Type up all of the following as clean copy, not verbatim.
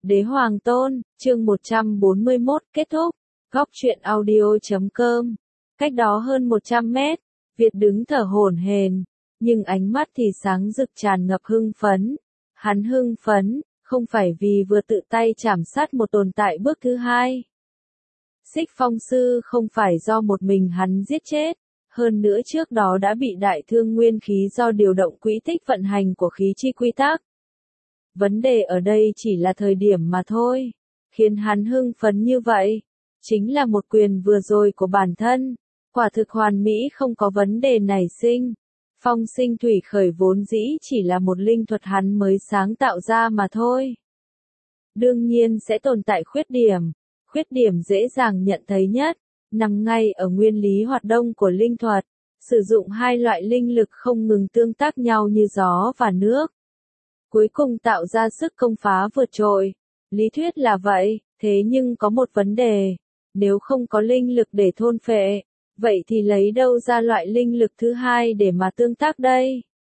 Đế Hoàng Tôn, chương 141, kết thúc. Góc truyện audio.com. Cách đó hơn 100 mét, Việt đứng thở hổn hển, nhưng ánh mắt thì sáng rực tràn ngập hưng phấn. Hắn hưng phấn, không phải vì vừa tự tay chảm sát một tồn tại bước thứ hai. Xích Phong Sư không phải do một mình hắn giết chết, hơn nữa trước đó đã bị đại thương nguyên khí do điều động quỹ tích vận hành của khí chi quy tắc. Vấn đề ở đây chỉ là thời điểm mà thôi, khiến hắn hưng phấn như vậy, chính là một quyền vừa rồi của bản thân, quả thực hoàn mỹ không có vấn đề nảy sinh. Phong sinh thủy khởi vốn dĩ chỉ là một linh thuật hắn mới sáng tạo ra mà thôi. Đương nhiên sẽ tồn tại khuyết điểm dễ dàng nhận thấy nhất, nằm ngay ở nguyên lý hoạt động của linh thuật, sử dụng hai loại linh lực không ngừng tương tác nhau như gió và nước. Cuối cùng tạo ra sức công phá vượt trội. Lý thuyết là vậy, thế nhưng có một vấn đề, nếu không có linh lực để thôn phệ, vậy thì lấy đâu ra loại linh lực thứ hai để mà tương tác đây?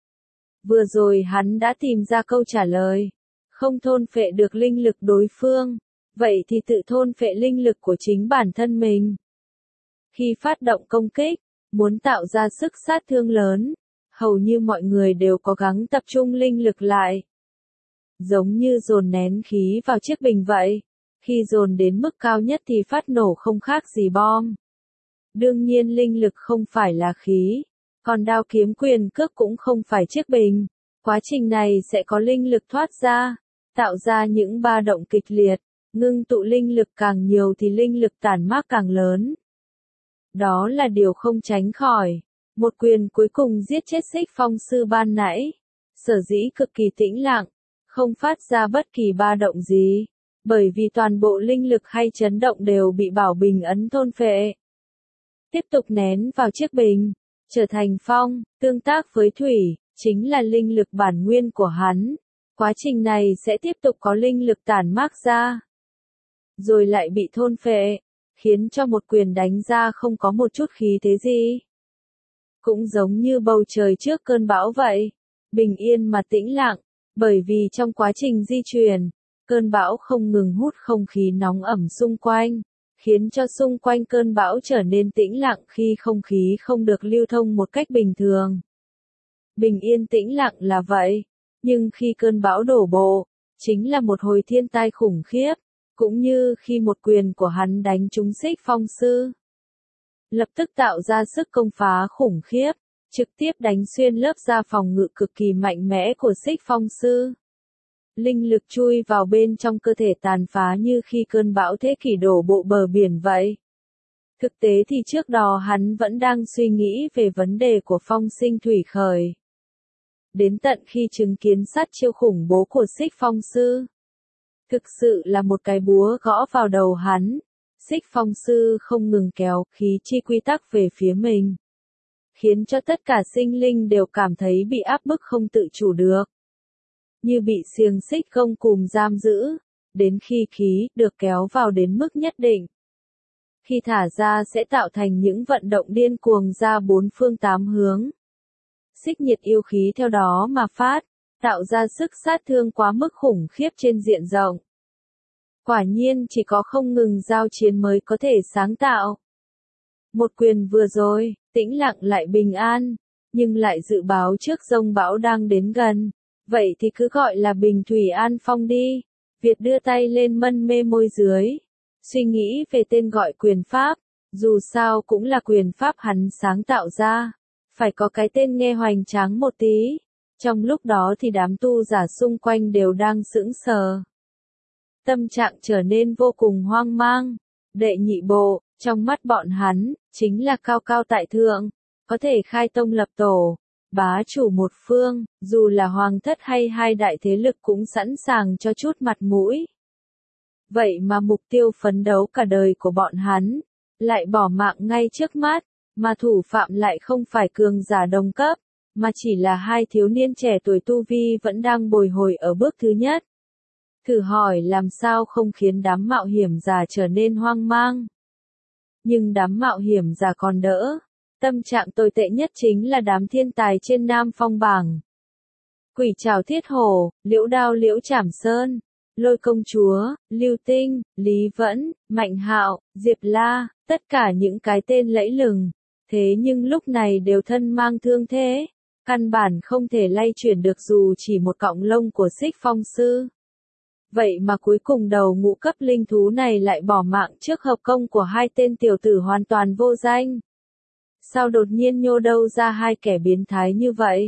Vừa rồi hắn đã tìm ra câu trả lời, không thôn phệ được linh lực đối phương, vậy thì tự thôn phệ linh lực của chính bản thân mình. Khi phát động công kích, muốn tạo ra sức sát thương lớn, hầu như mọi người đều cố gắng tập trung linh lực lại. Giống như dồn nén khí vào chiếc bình vậy, khi dồn đến mức cao nhất thì phát nổ không khác gì bom. Đương nhiên linh lực không phải là khí, còn đao kiếm quyền cước cũng không phải chiếc bình. Quá trình này sẽ có linh lực thoát ra, tạo ra những ba động kịch liệt, ngưng tụ linh lực càng nhiều thì linh lực tản mát càng lớn. Đó là điều không tránh khỏi. Một quyền cuối cùng giết chết Xích Phong Sư ban nãy, sở dĩ cực kỳ tĩnh lặng, không phát ra bất kỳ ba động gì, bởi vì toàn bộ linh lực hay chấn động đều bị bảo bình ấn thôn phệ. Tiếp tục nén vào chiếc bình, trở thành phong, tương tác với thủy, chính là linh lực bản nguyên của hắn. Quá trình này sẽ tiếp tục có linh lực tản mát ra, rồi lại bị thôn phệ, khiến cho một quyền đánh ra không có một chút khí thế gì. Cũng giống như bầu trời trước cơn bão vậy, bình yên mà tĩnh lặng, bởi vì trong quá trình di chuyển, cơn bão không ngừng hút không khí nóng ẩm xung quanh, khiến cho xung quanh cơn bão trở nên tĩnh lặng khi không khí không được lưu thông một cách bình thường. Bình yên tĩnh lặng là vậy, nhưng khi cơn bão đổ bộ, chính là một hồi thiên tai khủng khiếp, cũng như khi một quyền của hắn đánh trúng Xích Phong Sư. Lập tức tạo ra sức công phá khủng khiếp, trực tiếp đánh xuyên lớp da phòng ngự cực kỳ mạnh mẽ của Xích Phong Sư. Linh lực chui vào bên trong cơ thể tàn phá như khi cơn bão thế kỷ đổ bộ bờ biển vậy. Thực tế thì trước đó hắn vẫn đang suy nghĩ về vấn đề của phong sinh thủy khởi. Đến tận khi chứng kiến sát chiêu khủng bố của Xích Phong Sư. Thực sự là một cái búa gõ vào đầu hắn. Xích Phong Sư không ngừng kéo khí chi quy tắc về phía mình, khiến cho tất cả sinh linh đều cảm thấy bị áp bức không tự chủ được. Như bị xiềng xích gông cùm giam giữ, đến khi khí được kéo vào đến mức nhất định. Khi thả ra sẽ tạo thành những vận động điên cuồng ra bốn phương tám hướng. Xích nhiệt yêu khí theo đó mà phát, tạo ra sức sát thương quá mức khủng khiếp trên diện rộng. Quả nhiên chỉ có không ngừng giao chiến mới có thể sáng tạo. Một quyền vừa rồi, tĩnh lặng lại bình an, nhưng lại dự báo trước dông bão đang đến gần. Vậy thì cứ gọi là bình thủy an phong đi. Việt đưa tay lên mân mê môi dưới, suy nghĩ về tên gọi quyền pháp, dù sao cũng là quyền pháp hắn sáng tạo ra, phải có cái tên nghe hoành tráng một tí. Trong lúc đó thì đám tu giả xung quanh đều đang sững sờ. Tâm trạng trở nên vô cùng hoang mang. Đệ nhị bộ, trong mắt bọn hắn, chính là cao cao tại thượng, có thể khai tông lập tổ, bá chủ một phương, dù là hoàng thất hay hai đại thế lực cũng sẵn sàng cho chút mặt mũi. Vậy mà mục tiêu phấn đấu cả đời của bọn hắn, lại bỏ mạng ngay trước mắt, mà thủ phạm lại không phải cường giả đồng cấp, mà chỉ là hai thiếu niên trẻ tuổi tu vi vẫn đang bồi hồi ở bước thứ nhất. Thử hỏi làm sao không khiến đám mạo hiểm giả trở nên hoang mang. Nhưng đám mạo hiểm giả còn đỡ. Tâm trạng tồi tệ nhất chính là đám thiên tài trên Nam Phong bảng. Quỷ trảo thiết hổ, liễu đao liễu trảm sơn. Lôi công chúa, Lưu Tinh, Lý Vẫn, Mạnh Hạo, Diệp La, tất cả những cái tên lẫy lừng. Thế nhưng lúc này đều thân mang thương thế, căn bản không thể lay chuyển được dù chỉ một cọng lông của Xích Phong sư. Vậy mà cuối cùng đầu ngũ cấp linh thú này lại bỏ mạng trước hợp công của hai tên tiểu tử hoàn toàn vô danh. Sao đột nhiên nhô đâu ra hai kẻ biến thái như vậy?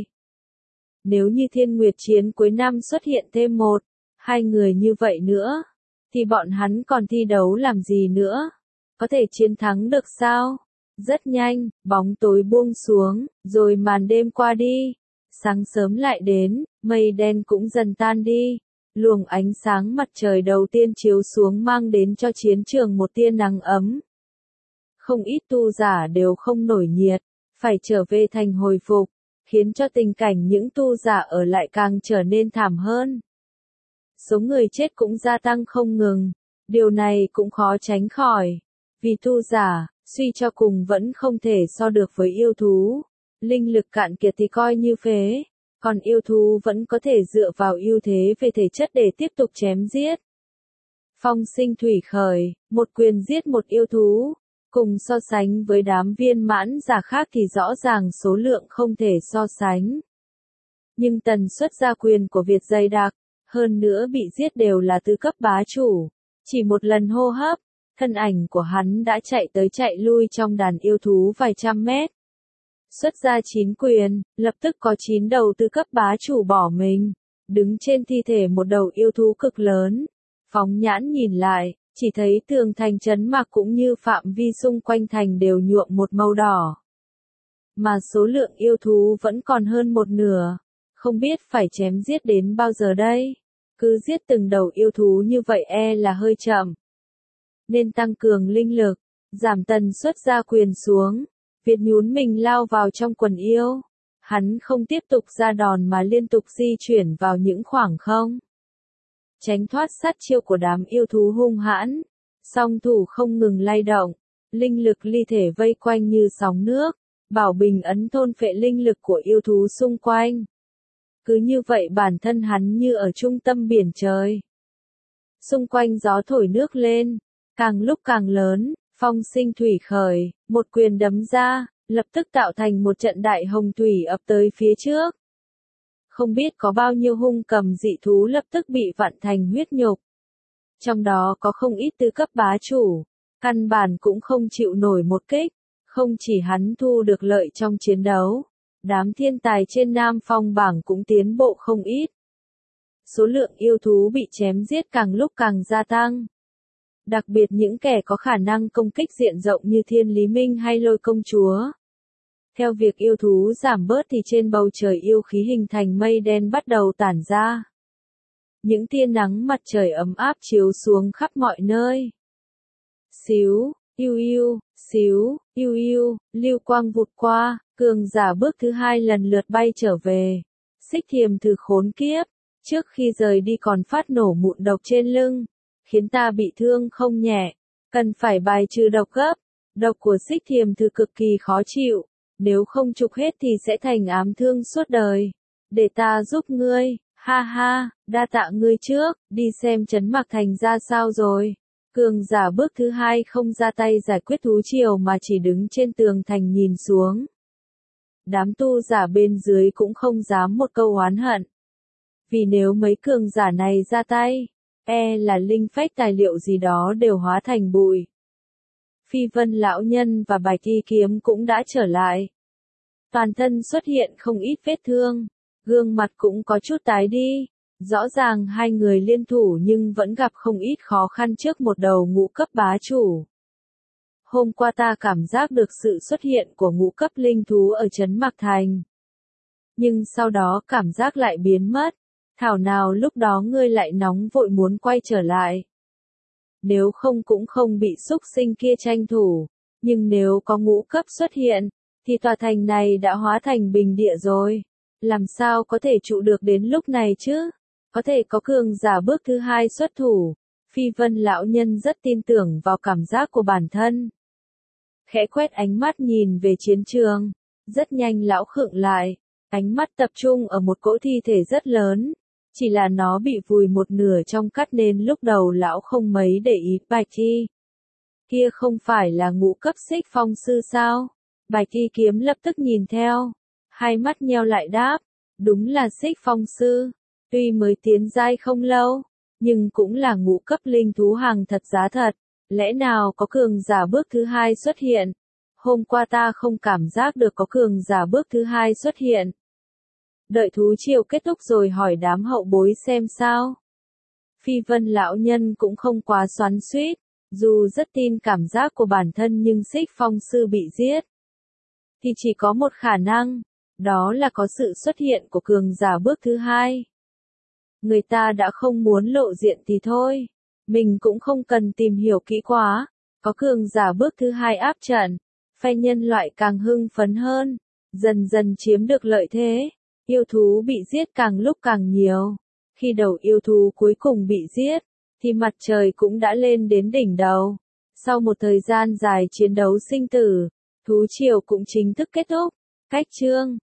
Nếu như Thiên Nguyệt chiến cuối năm xuất hiện thêm một, hai người như vậy nữa, thì bọn hắn còn thi đấu làm gì nữa? Có thể chiến thắng được sao? Rất nhanh, bóng tối buông xuống, rồi màn đêm qua đi. Sáng sớm lại đến, mây đen cũng dần tan đi. Luồng ánh sáng mặt trời đầu tiên chiếu xuống mang đến cho chiến trường một tia nắng ấm. Không ít tu giả đều không nổi nhiệt, phải trở về thành hồi phục, khiến cho tình cảnh những tu giả ở lại càng trở nên thảm hơn. Số người chết cũng gia tăng không ngừng, điều này cũng khó tránh khỏi. Vì tu giả, suy cho cùng vẫn không thể so được với yêu thú. Linh lực cạn kiệt thì coi như phế, còn yêu thú vẫn có thể dựa vào ưu thế về thể chất để tiếp tục chém giết. Phong sinh thủy khởi, một quyền giết một yêu thú, cùng so sánh với đám viên mãn giả khác thì rõ ràng số lượng không thể so sánh. Nhưng tần suất ra quyền của Việt dày đặc, hơn nữa bị giết đều là tứ cấp bá chủ. Chỉ một lần hô hấp, thân ảnh của hắn đã chạy tới chạy lui trong đàn yêu thú vài trăm mét. Xuất ra 9 quyền, lập tức có 9 đầu tứ cấp bá chủ bỏ mình, đứng trên thi thể một đầu yêu thú cực lớn. Phóng nhãn nhìn lại, chỉ thấy tường thành trấn mạc cũng như phạm vi xung quanh thành đều nhuộm một màu đỏ. Mà số lượng yêu thú vẫn còn hơn một nửa, không biết phải chém giết đến bao giờ đây. Cứ giết từng đầu yêu thú như vậy là hơi chậm. Nên tăng cường linh lực, giảm tần suất ra quyền xuống. Việt nhún mình lao vào trong quần yêu. Hắn không tiếp tục ra đòn mà liên tục di chuyển vào những khoảng không. Tránh thoát sát chiêu của đám yêu thú hung hãn. Song thủ không ngừng lay động. Linh lực ly thể vây quanh như sóng nước. Bảo bình ấn thôn phệ linh lực của yêu thú xung quanh. Cứ như vậy bản thân hắn như ở trung tâm biển trời. Xung quanh gió thổi nước lên. Càng lúc càng lớn. Phong sinh thủy khởi, một quyền đấm ra, lập tức tạo thành một trận đại hồng thủy ập tới phía trước. Không biết có bao nhiêu hung cầm dị thú lập tức bị vặn thành huyết nhục. Trong đó có không ít tứ cấp bá chủ, căn bản cũng không chịu nổi một kích, không chỉ hắn thu được lợi trong chiến đấu, đám thiên tài trên Nam Phong bảng cũng tiến bộ không ít. Số lượng yêu thú bị chém giết càng lúc càng gia tăng. Đặc biệt những kẻ có khả năng công kích diện rộng như Thiên Lý Minh hay Lôi Công Chúa. Theo việc yêu thú giảm bớt thì trên bầu trời yêu khí hình thành mây đen bắt đầu tản ra. Những tia nắng mặt trời ấm áp chiếu xuống khắp mọi nơi. Xíu, yêu, lưu quang vụt qua, cường giả bước thứ hai lần lượt bay trở về. Xích Thiềm Thử khốn kiếp, trước khi rời đi còn phát nổ mụn độc trên lưng. Khiến ta bị thương không nhẹ, cần phải bài trừ độc gấp. Độc của Xích Thiềm Thử cực kỳ khó chịu, nếu không trục hết thì sẽ thành ám thương suốt đời. Để ta giúp ngươi, ha ha, đa tạ ngươi trước, đi xem trấn Mạc Thành ra sao rồi. Cường giả bước thứ hai không ra tay giải quyết thú triều mà chỉ đứng trên tường thành nhìn xuống. Đám tu giả bên dưới cũng không dám một câu oán hận. Vì nếu mấy cường giả này ra tay, là linh phách tài liệu gì đó đều hóa thành bụi. Phi Vân lão nhân và Bạch Y kiếm cũng đã trở lại. Toàn thân xuất hiện không ít vết thương, gương mặt cũng có chút tái đi. Rõ ràng hai người liên thủ nhưng vẫn gặp không ít khó khăn trước một đầu ngũ cấp bá chủ. Hôm qua ta cảm giác được sự xuất hiện của ngũ cấp linh thú ở trấn Mạc Thành. Nhưng sau đó cảm giác lại biến mất. Thảo nào lúc đó ngươi lại nóng vội muốn quay trở lại. Nếu không cũng không bị xúc sinh kia tranh thủ. Nhưng nếu có ngũ cấp xuất hiện, thì tòa thành này đã hóa thành bình địa rồi. Làm sao có thể trụ được đến lúc này chứ? Có thể có cường giả bước thứ hai xuất thủ. Phi Vân lão nhân rất tin tưởng vào cảm giác của bản thân. Khẽ quét ánh mắt nhìn về chiến trường. Rất nhanh lão khựng lại. Ánh mắt tập trung ở một cỗ thi thể rất lớn. Chỉ là nó bị vùi một nửa trong cát nên lúc đầu lão không mấy để ý. Bạch Y. Kia không phải là ngũ cấp xích phong sư sao? Bạch Y kiếm lập tức nhìn theo. Hai mắt nheo lại đáp. Đúng là xích phong sư. Tuy mới tiến giai không lâu, nhưng cũng là ngũ cấp linh thú hàng thật giá thật. Lẽ nào có cường giả bước thứ hai xuất hiện? Hôm qua ta không cảm giác được có cường giả bước thứ hai xuất hiện. Đợi thú triều kết thúc rồi hỏi đám hậu bối xem sao. Phi Vân lão nhân cũng không quá xoắn xuýt, dù rất tin cảm giác của bản thân nhưng xích phong sư bị giết. Thì chỉ có một khả năng, đó là có sự xuất hiện của cường giả bước thứ hai. Người ta đã không muốn lộ diện thì thôi, mình cũng không cần tìm hiểu kỹ quá, có cường giả bước thứ hai áp trận, phe nhân loại càng hưng phấn hơn, dần dần chiếm được lợi thế, yêu thú bị giết càng lúc càng nhiều. Khi đầu yêu thú cuối cùng bị giết, thì mặt trời cũng đã lên đến đỉnh đầu. Sau một thời gian dài chiến đấu sinh tử, thú triều cũng chính thức kết thúc. Cách chương